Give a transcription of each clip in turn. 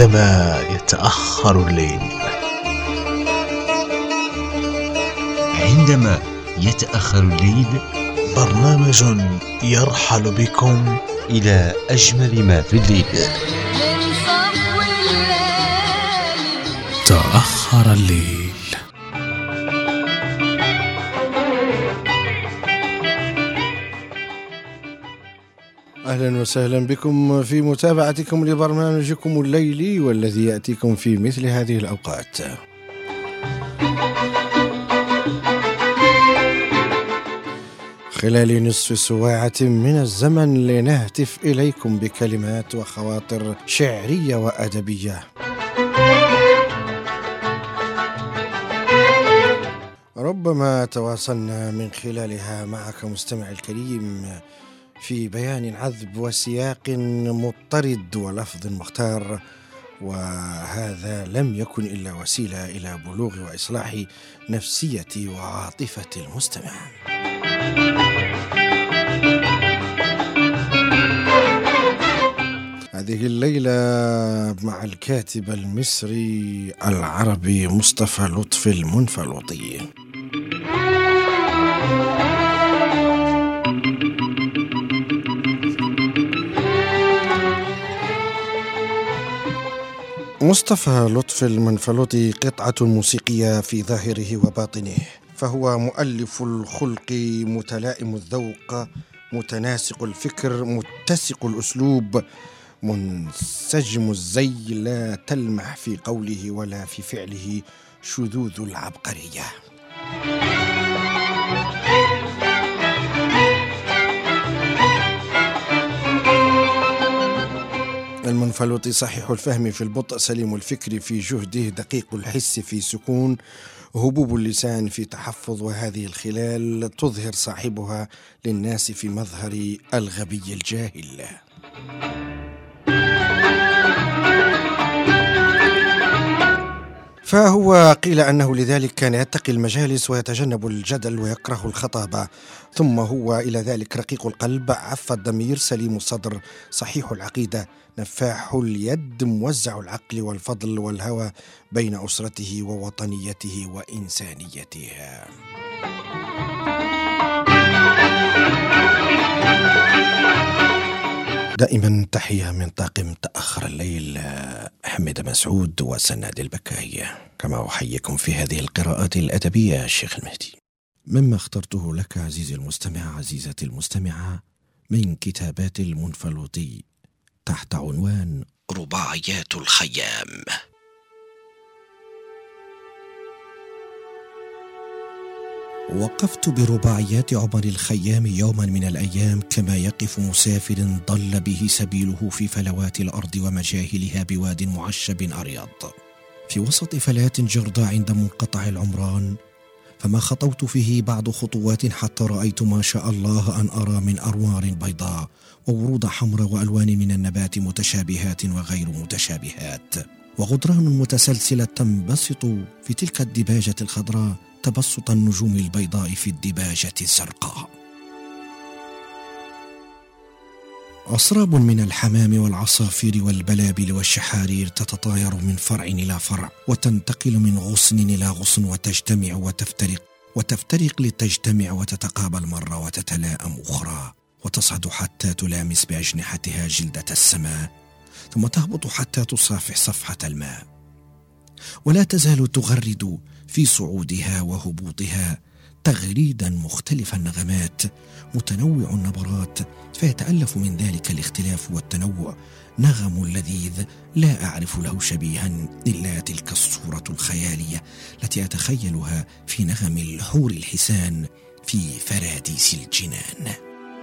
عندما يتأخر الليل. عندما يتأخر الليل، برنامج يرحل بكم إلى أجمل ما في الليل. تأخر الليل. أهلا وسهلا بكم في متابعتكم لبرنامجكم الليلي، والذي يأتيكم في مثل هذه الأوقات. خلال نصف ساعة من الزمن لنهتف إليكم بكلمات وخواطر شعرية وأدبية. ربما تواصلنا من خلالها معك مستمع الكريم في بيان عذب وسياق مضطرد ولفظ مختار، وهذا لم يكن إلا وسيلة إلى بلوغ وإصلاح نفسية وعاطفة المستمع. هذه الليلة مع الكاتب المصري العربي مصطفى لطفي المنفلوطي. مصطفى لطفي المنفلوطي قطعة موسيقية في ظاهره وباطنه، فهو مؤلف الخلق، متلائم الذوق، متناسق الفكر، متسق الأسلوب، منسجم الزي، لا تلمح في قوله ولا في فعله شذوذ العبقرية. المنفلوطي صحيح الفهم في البطء، سليم الفكر في جهده، دقيق الحس في سكون، هبوب اللسان في تحفظ، وهذه الخلال تظهر صاحبها للناس في مظهر الغبي الجاهل. فهو قيل أنه لذلك كان يتقي المجالس ويتجنب الجدل ويكره الخطابة، ثم هو إلى ذلك رقيق القلب، عف الضمير، سليم الصدر، صحيح العقيدة، نفاح اليد، موزع العقل والفضل والهوى بين أسرته ووطنيته وإنسانيته. دائما تحية من طاقم تأخر الليل، حمد مسعود وسناد البكاي، كما أحييكم في هذه القراءات الأدبية الشيخ المهدي. مما اخترته لك عزيزي المستمع، عزيزتي المستمعة، من كتابات المنفلوطي تحت عنوان رباعيات الخيام. وقفت برباعيات عمر الخيام يوما من الأيام، كما يقف مسافر ضل به سبيله في فلوات الأرض ومجاهلها بواد معشب أريض، في وسط فلاة جرداء عند منقطع العمران، فما خطوت فيه بعض خطوات حتى رأيت ما شاء الله أن أرى من أنوار بيضاء وورود حمراء وألوان من النبات متشابهات وغير متشابهات، وغدران متسلسلة تنبسط في تلك الدباجة الخضراء تبسط النجوم البيضاء في الدباجة الزرقاء. أسراب من الحمام والعصافير والبلابل والشحارير تتطاير من فرع إلى فرع، وتنتقل من غصن إلى غصن، وتجتمع وتفترق لتجتمع وتتقابل مرة وتتلاءم أخرى، وتصعد حتى تلامس بأجنحتها جلدة السماء، ثم تهبط حتى تصافح صفحة الماء، ولا تزال تغرد في صعودها وهبوطها تغريدا مختلف النغمات، متنوع النبرات، فيتألف من ذلك الاختلاف والتنوع نغم لذيذ لا أعرف له شبيها إلا تلك الصورة الخيالية التي أتخيلها في نغم الحور الحسان في فراديس الجنان.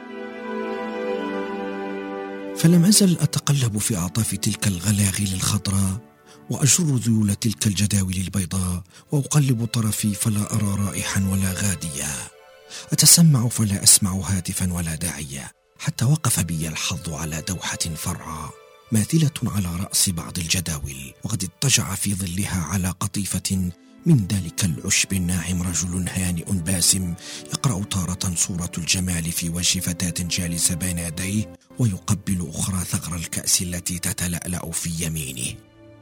فلم أزل أتقلب في أعطاف تلك الغلاغل الخضراء، وأجر ذيول تلك الجداول البيضاء، وأقلب طرفي فلا أرى رائحا ولا غاديا، أتسمع فلا أسمع هاتفا ولا داعيا، حتى وقف بي الحظ على دوحة فرعى ماثلة على رأس بعض الجداول، وقد اضطجع في ظلها على قطيفة من ذلك العشب الناعم رجل هانئ باسم، يقرأ تارة صورة الجمال في وجه فتاة جالسة بين يديه، ويقبل أخرى ثغر الكأس التي تتلألأ في يمينه.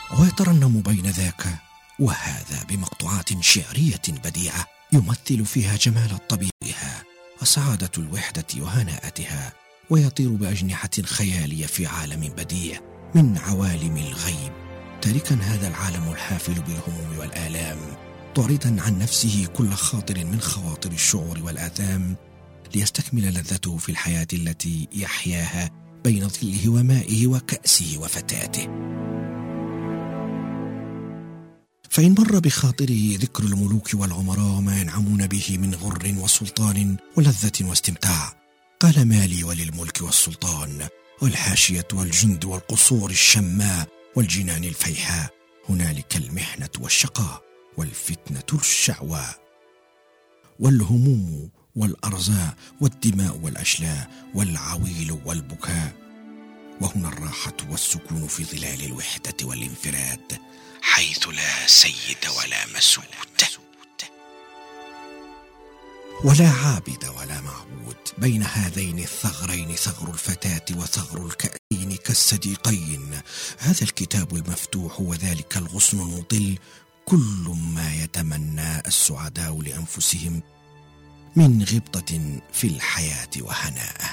ويترنم بين ذاك وهذا بمقطوعات شعرية بديعة يمثل فيها جمال طبيعها وسعادة الوحدة وهناءتها، ويطير بأجنحة خيالية في عالم بديع من عوالم الغيب، تاركا هذا العالم الحافل بالهموم والآلام، طاردا عن نفسه كل خاطر من خواطر الشعور والآثام، ليستكمل لذته في الحياة التي يحياها بين ظله ومائه وكأسه وفتاته. فإن مر بخاطره ذكر الملوك والعمراء وما ينعمون به من غر وسلطان ولذة واستمتاع، قال: ما لي وللملك والسلطان والحاشية والجند والقصور الشماء والجنان الفيحاء، هنالك المحنة والشقاء والفتنة الشعواء والهموم والأرزاء والدماء والأشلاء والعويل والبكاء، وهنا الراحة والسكون في ظلال الوحدة والانفراد، حيث لا سيد ولا مسود ولا عابد ولا معبود. بين هذين الثغرين ثغر الفتاة وثغر الكأسين كالصديقين. هذا الكتاب المفتوح وذلك الغصن المطل كل ما يتمنى السعداء لأنفسهم من غبطة في الحياة وهناءه.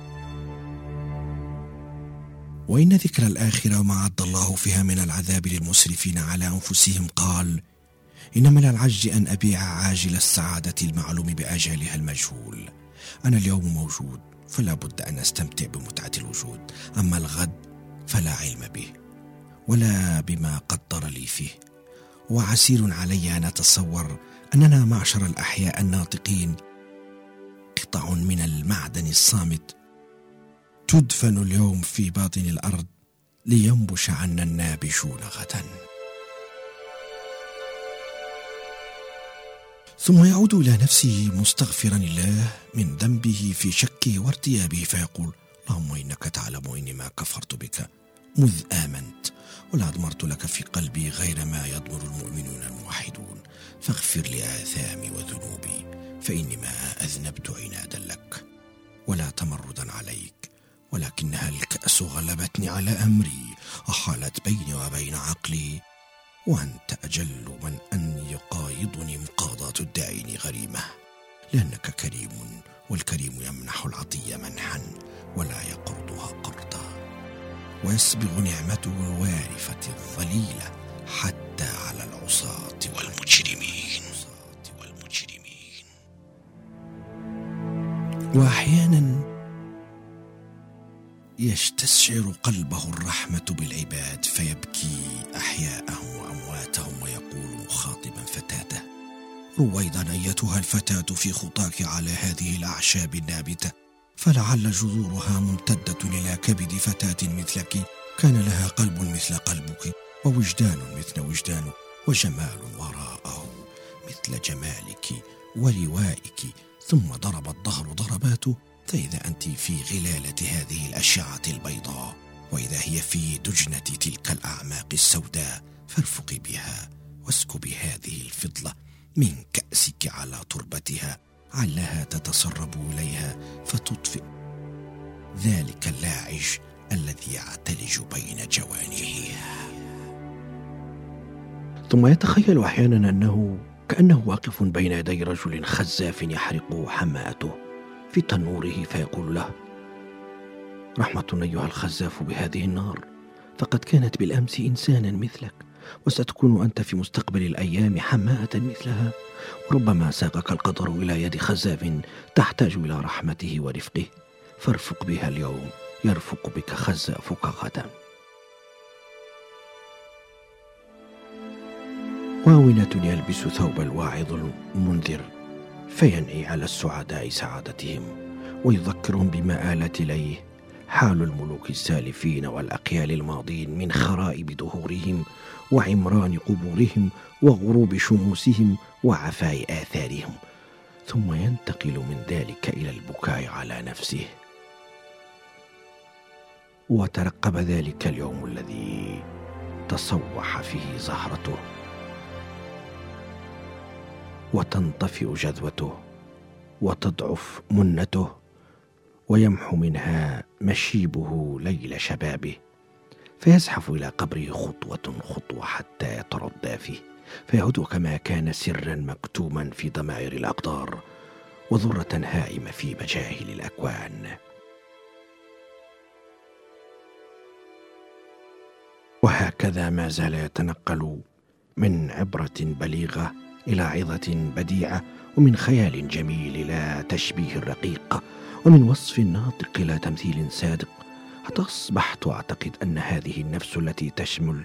وإن ذكر الآخرة ما عد الله فيها من العذاب للمسرفين على أنفسهم قال: إن من العجز أن أبيع عاجل السعادة المعلوم بآجالها المجهول. أنا اليوم موجود فلا بد أن أستمتع بمتعة الوجود، أما الغد فلا علم به ولا بما قدر لي فيه. وعسير علي أن أتصور أننا معشر الأحياء الناطقين قطع من المعدن الصامت تدفن اليوم في باطن الأرض لينبش عنا النابشون غدا. ثم يعود إلى نفسه مستغفرا الله من ذنبه في شكه وارتيابه فيقول: اللهم إنك تعلم إني ما كفرت بك مذ آمنت، ولا أضمرت لك في قلبي غير ما يضمر المؤمنون الموحدون، فاغفر لي آثامي وذنوبي، فإني ما أذنبت عنادا لك ولا تمردا عليك، ولكنها الكأس غلبتني على أمري، أحالت بيني وبين عقلي، وأنت أجل من أن يقايضني مقاضاة الداعين غريمة، لأنك كريم، والكريم يمنح العطية منحا ولا يقرضها قرضا، ويسبغ نعمته الوارفة الظليلة حتى على العصاة والمجرمين. وأحيانا يستشعر قلبه الرحمة بالعباد فيبكي أحياءهم وأمواتهم ويقول مخاطبا فتاته: رويدا أيتها الفتاة في خطاك على هذه الأعشاب النابتة، فلعل جذورها ممتدة إلى كبد فتاة مثلك كان لها قلب مثل قلبك، ووجدان مثل وجدانك، وجمال وراءه مثل جمالك، ولوائك، ثم ضرب الظهر ضرباته، فإذا أنت في غلالة هذه الأشعة البيضاء، وإذا هي في دجنة تلك الأعماق السوداء، فارفقي بها واسكبي هذه الفضلة من كأسك على تربتها، علها تتسرب إليها فتطفئ ذلك اللاعج الذي يعتلج بين جوانحها. ثم يتخيل أحيانا أنه كأنه واقف بين يدي رجل خزاف يحرق حماءته في تنوره، فيقول له: رحمة أيها الخزاف بهذه النار، فقد كانت بالأمس إنسانا مثلك، وستكون أنت في مستقبل الأيام حماءة مثلها، وربما ساقك القدر إلى يد خزاف تحتاج إلى رحمته ورفقه، فارفق بها اليوم يرفق بك خزافك غدا. واونة يلبس ثوب الواعظ المنذر، فينعي على السعداء سعادتهم، ويذكرهم بما آلت إليه حال الملوك السالفين والأقيال الماضين من خرائب دهورهم وعمران قبورهم وغروب شموسهم وعفاء آثارهم، ثم ينتقل من ذلك إلى البكاء على نفسه. وترقب ذلك اليوم الذي تصوح فيه زهرته وتنطفئ جذوته وتضعف منته ويمحو منها مشيبه ليل شبابه، فيزحف إلى قبره خطوة خطوة حتى يتردى فيه، فيعود كما كان سرا مكتوما في ضمائر الأقدار وذرة هائمة في مجاهل الأكوان. وهكذا ما زال يتنقل من عبرة بليغة إلى عظة بديعة، ومن خيال جميل إلى تشبيه رقيق، ومن وصف ناطق إلى تمثيل صادق، حتى أصبحت أعتقد أن هذه النفس التي تشمل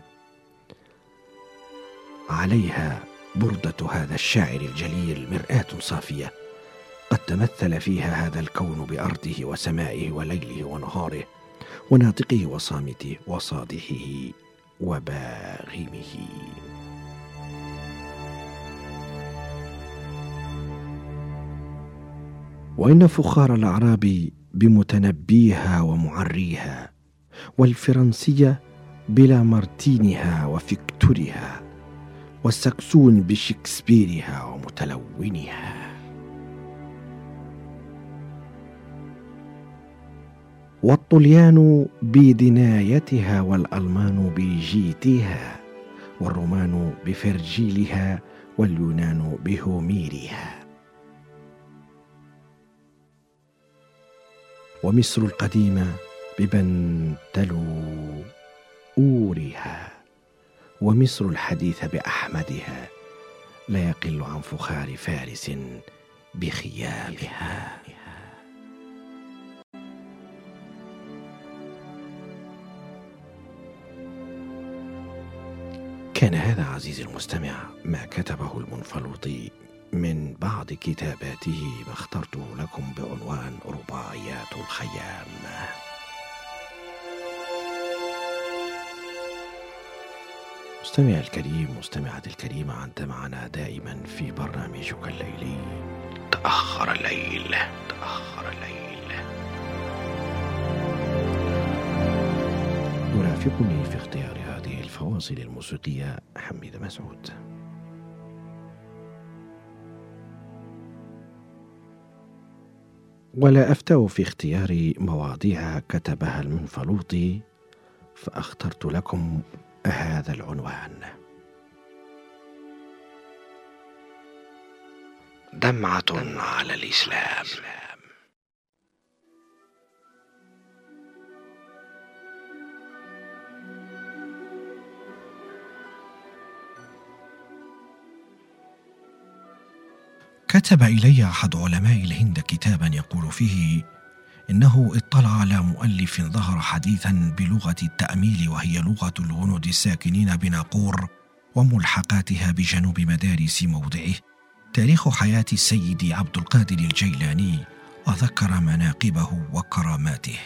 عليها بردة هذا الشاعر الجليل مرآة صافية قد تمثل فيها هذا الكون بأرضه وسمائه وليله ونهاره وناطقه وصامته وصادحه وباغمه. وإن فخار الأعراب بمتنبيها ومعريها، والفرنسية بلامارتينها وفيكتورها، والسكسون بشكسبيرها ومتلونها، والطليان بدنايتها، والألمان بجيتها، والرومان بفرجيلها، واليونان بهوميرها، ومصر القديمة ببنتلورها، ومصر الحديثة بأحمدها، لا يقل عن فخار فارس بخيامها. كان هذا عزيزي المستمع ما كتبه المنفلوطي من بعض كتاباته، ما اخترته لكم بعنوان رباعيات الخيام. مستمع الكريم، مستمعتي الكريمة، أنت معنا دائما في برنامجك الليلي تأخر الليل. يرافقني في اختيار هذه الفواصل الموسيقية حميد مسعود. ولا أفتأ في اختيار مواضيع كتبها المنفلوطي، فاخترت لكم هذا العنوان: دمعة على الإسلام. كتب إلي أحد علماء الهند كتابا يقول فيه إنه اطلع على مؤلف ظهر حديثا بلغة التأميل، وهي لغة الهنود الساكنين بناقور وملحقاتها بجنوب مدارس موضعه، تاريخ حياة السيد عبد القادر الجيلاني، وذكر مناقبه وكراماته،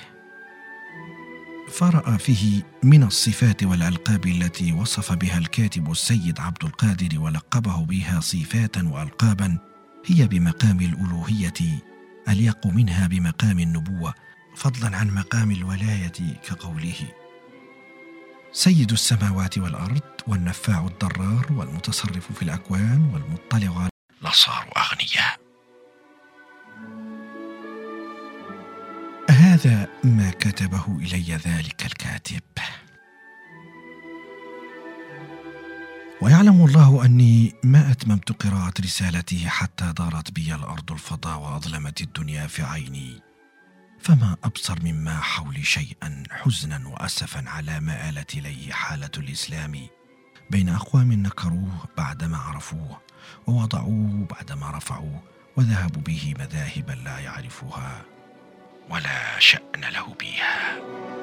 فرأى فيه من الصفات والألقاب التي وصف بها الكاتب السيد عبد القادر ولقبه بها صفاتا وألقابا هي بمقام الألوهية أليق منها بمقام النبوة، فضلا عن مقام الولاية، كقوله: سيد السماوات والأرض، والنفاع الضرار، والمتصرف في الأكوان، والمطلع لصاروا أغنياء. هذا ما كتبه إلي ذلك الكاتب، ويعلم الله أني ما أتممت قراءة رسالته حتى دارت بي الأرض الفضاء وأظلمت الدنيا في عيني، فما أبصر مما حولي شيئا حزنا وأسفا على ما آلت إليه حالة الإسلام بين أقوام نكروه بعدما عرفوه، ووضعوه بعدما رفعوه، وذهبوا به مذاهبا لا يعرفها ولا شأن له بها.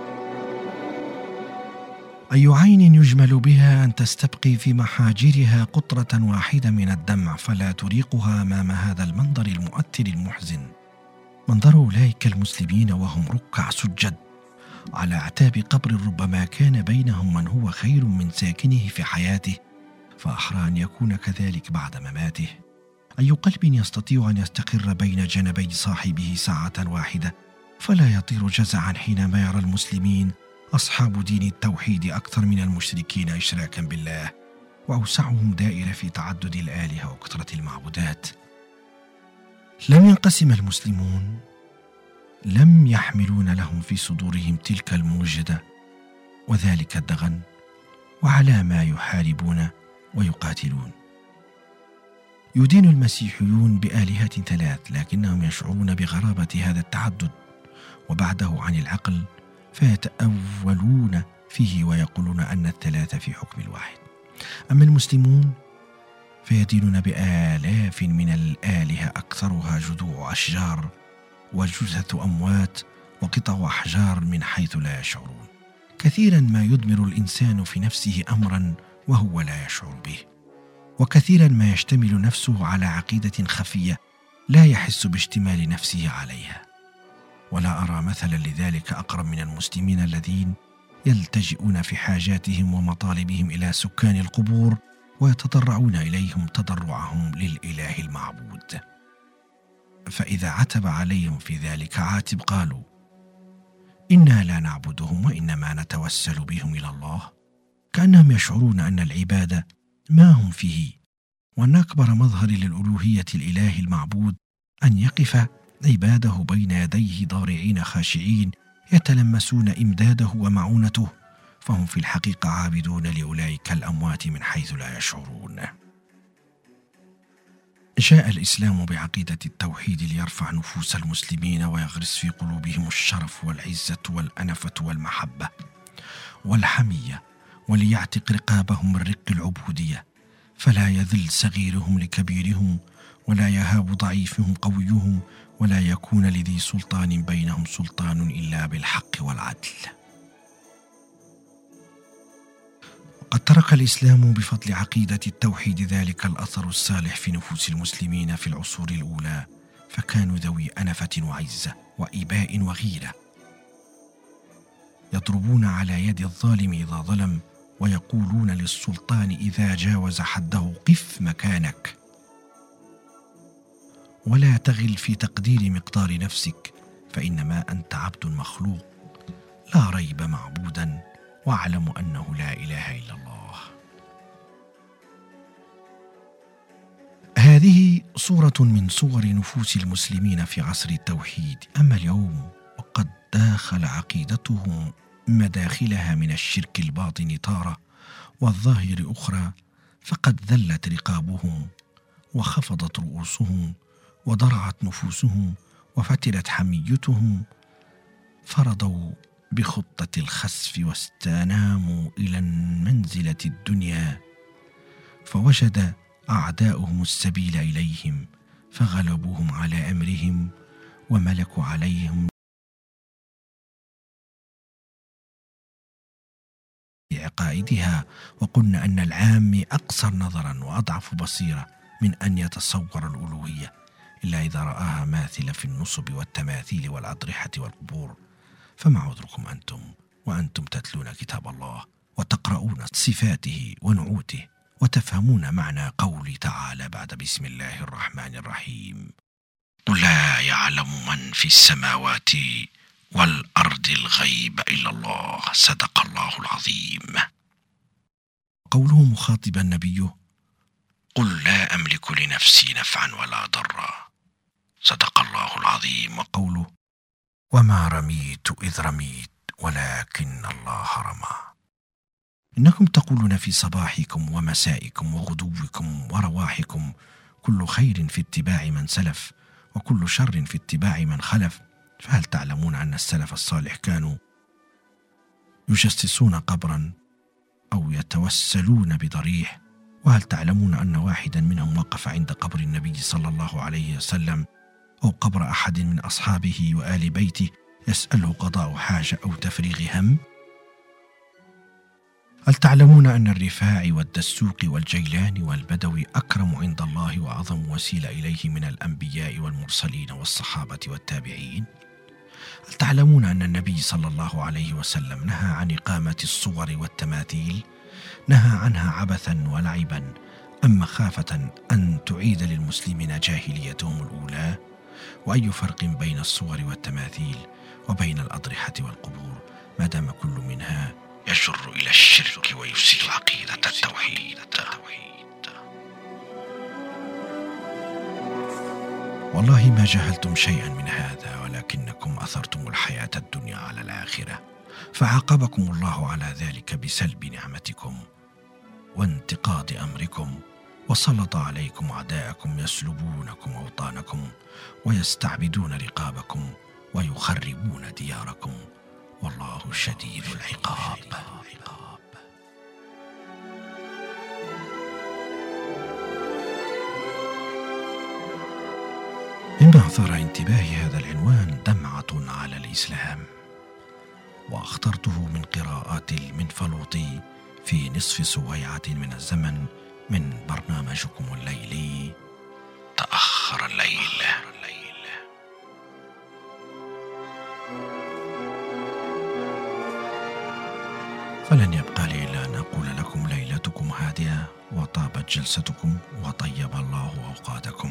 أي عين يجمل بها أن تستبقي في محاجرها قطرة واحدة من الدمع فلا تريقها أمام هذا المنظر المؤثر المحزن، منظر أولئك المسلمين وهم ركع سجد على أعتاب قبر ربما كان بينهم من هو خير من ساكنه في حياته، فأحرى أن يكون كذلك بعد مماته. أي قلب يستطيع أن يستقر بين جنبي صاحبه ساعة واحدة فلا يطير جزعا حينما يرى المسلمين أصحاب دين التوحيد أكثر من المشركين إشراكا بالله، وأوسعهم دائرة في تعدد الآلهة وكثرة المعبودات. لم ينقسم المسلمون، لم يحملون لهم في صدورهم تلك الموجدة وذلك الدغن، وعلى ما يحاربون ويقاتلون. يدين المسيحيون بآلهة 3، لكنهم يشعرون بغرابة هذا التعدد وبعده عن العقل، فيتأولون فيه ويقولون أن ال3 في حكم الواحد. أما المسلمون فيدينون بآلاف من الآلهة، أكثرها جذوع أشجار وجثث أموات وقطع أحجار من حيث لا يشعرون. كثيرا ما يدمر الإنسان في نفسه أمرا وهو لا يشعر به، وكثيرا ما يشتمل نفسه على عقيدة خفية لا يحس باشتمال نفسه عليها. ولا أرى مثلا لذلك أقرب من المسلمين الذين يلتجئون في حاجاتهم ومطالبهم إلى سكان القبور ويتضرعون إليهم تضرعهم للإله المعبود. فإذا عتب عليهم في ذلك عاتب قالوا: إنا لا نعبدهم وإنما نتوسل بهم إلى الله، كأنهم يشعرون أن العبادة ما هم فيه، وأن أكبر مظهر للألوهية الإله المعبود أن يقف عباده بين يديه ضارعين خاشعين يتلمسون إمداده ومعونته، فهم في الحقيقة عابدون لأولئك الأموات من حيث لا يشعرون. جاء الإسلام بعقيدة التوحيد ليرفع نفوس المسلمين ويغرس في قلوبهم الشرف والعزة والأنفة والمحبة والحمية، وليعتق رقابهم من رق العبودية، فلا يذل صغيرهم لكبيرهم، ولا يهاب ضعيفهم قويهم، ولا يكون لذي سلطان بينهم سلطان إلا بالحق والعدل. قد ترك الإسلام بفضل عقيدة التوحيد ذلك الأثر الصالح في نفوس المسلمين في العصور الأولى، فكانوا ذوي أنفة وعزة وإباء وغيرة، يضربون على يد الظالم إذا ظلم، ويقولون للسلطان إذا جاوز حده: قف مكانك، ولا تغل في تقدير مقدار نفسك، فإنما أنت عبد مخلوق لا ريب معبودا، واعلم أنه لا إله إلا الله. هذه صورة من صور نفوس المسلمين في عصر التوحيد. أما اليوم وقد داخل عقيدتهم مداخلها من الشرك الباطن تارة والظاهر أخرى، فقد ذلت رقابهم وخفضت رؤوسهم وضرعت نفوسهم وفتلت حميتهم، فرضوا بخطة الخسف واستناموا إلى المنزلة الدنيا، فوجد أعداؤهم السبيل إليهم فغلبوهم على أمرهم وملكوا عليهم بعقائدها. وقلنا أن العام أقصر نظرا وأضعف بصيرة من أن يتصور الألوهية إلا إذا رآها ماثلة في النصب والتماثيل والأضرحة والقبور. فما عذركم أنتم وأنتم تتلون كتاب الله وتقرؤون صفاته ونعوته وتفهمون معنى قوله تعالى بعد بسم الله الرحمن الرحيم: قل لا يعلم من في السماوات والأرض الغيب إلا الله، صدق الله العظيم. قوله مخاطبا نبيه: قل لا أملك لنفسي نفعا ولا ضرا، صدق الله العظيم. وقوله: وما رميت إذ رميت ولكن الله رمى. إنكم تقولون في صباحكم ومسائكم وغدوكم ورواحكم: كل خير في اتباع من سلف وكل شر في اتباع من خلف. فهل تعلمون أن السلف الصالح كانوا يجسسون قبرا أو يتوسلون بضريح؟ وهل تعلمون أن واحدا منهم وقف عند قبر النبي صلى الله عليه وسلم أو قبر أحد من أصحابه وآل بيته يسأله قضاء حاجة أو تفريغ هم؟ هل تعلمون أن الرفاعي والدسوق والجيلاني والبدوي أكرم عند الله وأعظم وسيلة إليه من الأنبياء والمرسلين والصحابة والتابعين؟ هل تعلمون أن النبي صلى الله عليه وسلم نهى عن إقامة الصور والتماثيل؟ نهى عنها عبثا ولعبا، أم مخافة أن تعيد للمسلمين جاهليتهم الأولى؟ وأي فرق بين الصور والتماثيل وبين الأضرحة والقبور ما دام كل منها يجر إلى الشرك ويفسد عقيدة التوحيد. والله ما جهلتم شيئا من هذا، ولكنكم أثرتم الحياة الدنيا على الآخرة فعاقبكم الله على ذلك بسلب نعمتكم وانتقاض أمركم، وسلط عليكم أعداءكم يسلبونكم أوطانكم ويستعبدون رقابكم ويخربون دياركم، والله شديد العقاب. مما أثار انتباهي هذا العنوان دمعة على الإسلام، واخترته من قراءات المنفلوطي في نصف سويعة من الزمن من برنامجكم الليلي تأخر الليل. فلن يبقى لي إلا أن أقول لكم ليلتكم هادئة وطابت جلستكم وطيب الله أوقاتكم.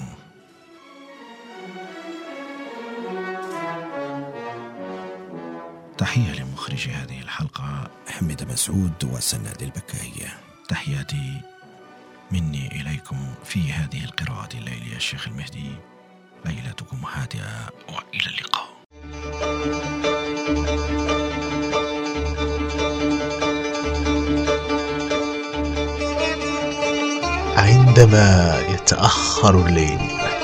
تحية لمخرج هذه الحلقة حمد مسعود وسناد البكائية. تحياتي مني إليكم في هذه القراءة الليلية الشيخ المهدي. ليلتكم هادئة وإلى اللقاء. عندما يتأخر الليل.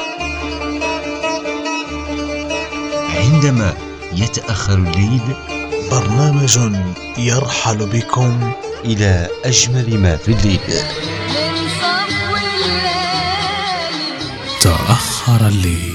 عندما يتأخر الليل، برنامج يرحل بكم إلى أجمل ما في الليل. تأخر الليل.